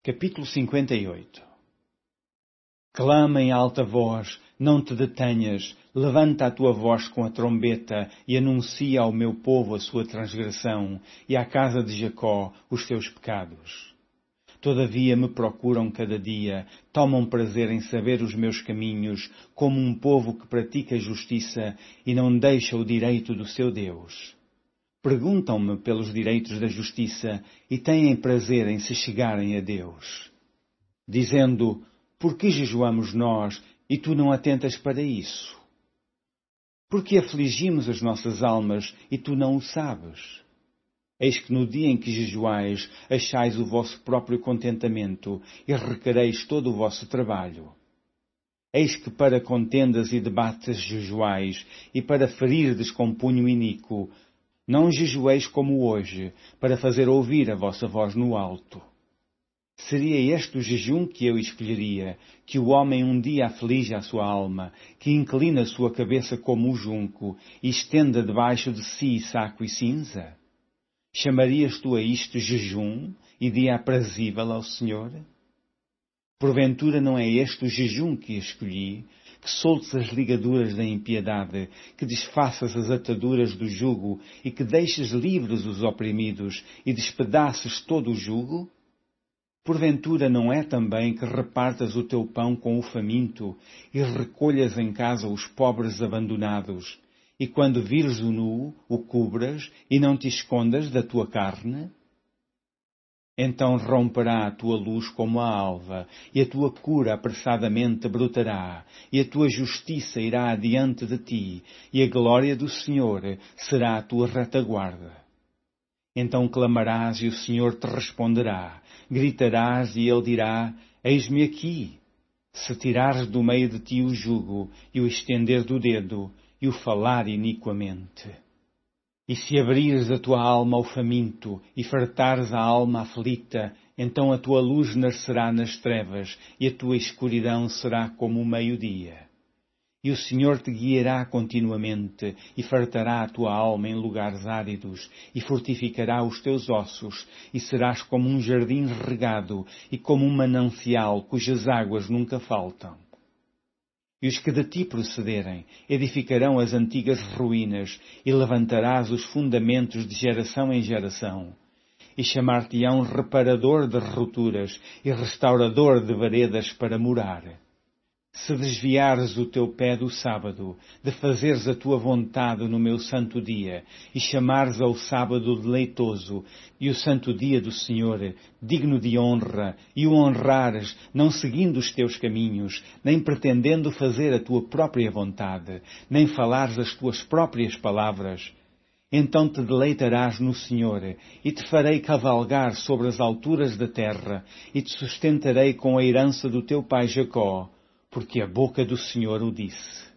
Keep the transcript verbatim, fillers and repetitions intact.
Capítulo cinquenta e oito. Clama em alta voz, não te detenhas, levanta a tua voz com a trombeta e anuncia ao meu povo a sua transgressão e à casa de Jacó os seus pecados. Todavia me procuram cada dia, tomam prazer em saber os meus caminhos, como um povo que pratica justiça e não deixa o direito do seu Deus. Perguntam-me pelos direitos da justiça e têm prazer em se chegarem a Deus. Dizendo, por que jejuamos nós e tu não atentas para isso? Por que afligimos as nossas almas e tu não o sabes? Eis que no dia em que jejuais, achais o vosso próprio contentamento e requereis todo o vosso trabalho. Eis que para contendas e debates jejuais e para ferirdes com punho iníquo, não jejueis como hoje, para fazer ouvir a vossa voz no alto. Seria este o jejum que eu escolheria, que o homem um dia aflige a sua alma, que inclina a sua cabeça como o junco, e estenda debaixo de si saco e cinza? Chamarias tu a isto jejum e dia aprazível ao Senhor? Porventura não é este o jejum que escolhi, que soltes as ligaduras da impiedade, que desfaças as ataduras do jugo e que deixes livres os oprimidos e despedaces todo o jugo? Porventura não é também que repartas o teu pão com o faminto e recolhas em casa os pobres abandonados, e quando vires o nu, o cubras e não te escondas da tua carne? Então romperá a tua luz como a alva, e a tua cura apressadamente brotará, e a tua justiça irá adiante de ti, e a glória do Senhor será a tua retaguarda. Então clamarás e o Senhor te responderá, gritarás e ele dirá, eis-me aqui. Se tirares do meio de ti o jugo, e o estender do dedo, e o falar iniquamente. E se abrires a tua alma ao faminto, e fartares a alma aflita, então a tua luz nascerá nas trevas, e a tua escuridão será como o meio-dia. E o Senhor te guiará continuamente, e fartará a tua alma em lugares áridos, e fortificará os teus ossos, e serás como um jardim regado, e como um manancial cujas águas nunca faltam. E os que de ti procederem edificarão as antigas ruínas, e levantarás os fundamentos de geração em geração. E chamar-te-ão reparador de rupturas e restaurador de veredas para morar. Se desviares o teu pé do sábado, de fazeres a tua vontade no meu santo dia, e chamares ao sábado deleitoso, e o santo dia do Senhor, digno de honra, e o honrares, não seguindo os teus caminhos, nem pretendendo fazer a tua própria vontade, nem falares as tuas próprias palavras, então te deleitarás no Senhor, e te farei cavalgar sobre as alturas da terra, e te sustentarei com a herança do teu pai Jacó, porque a boca do Senhor o disse.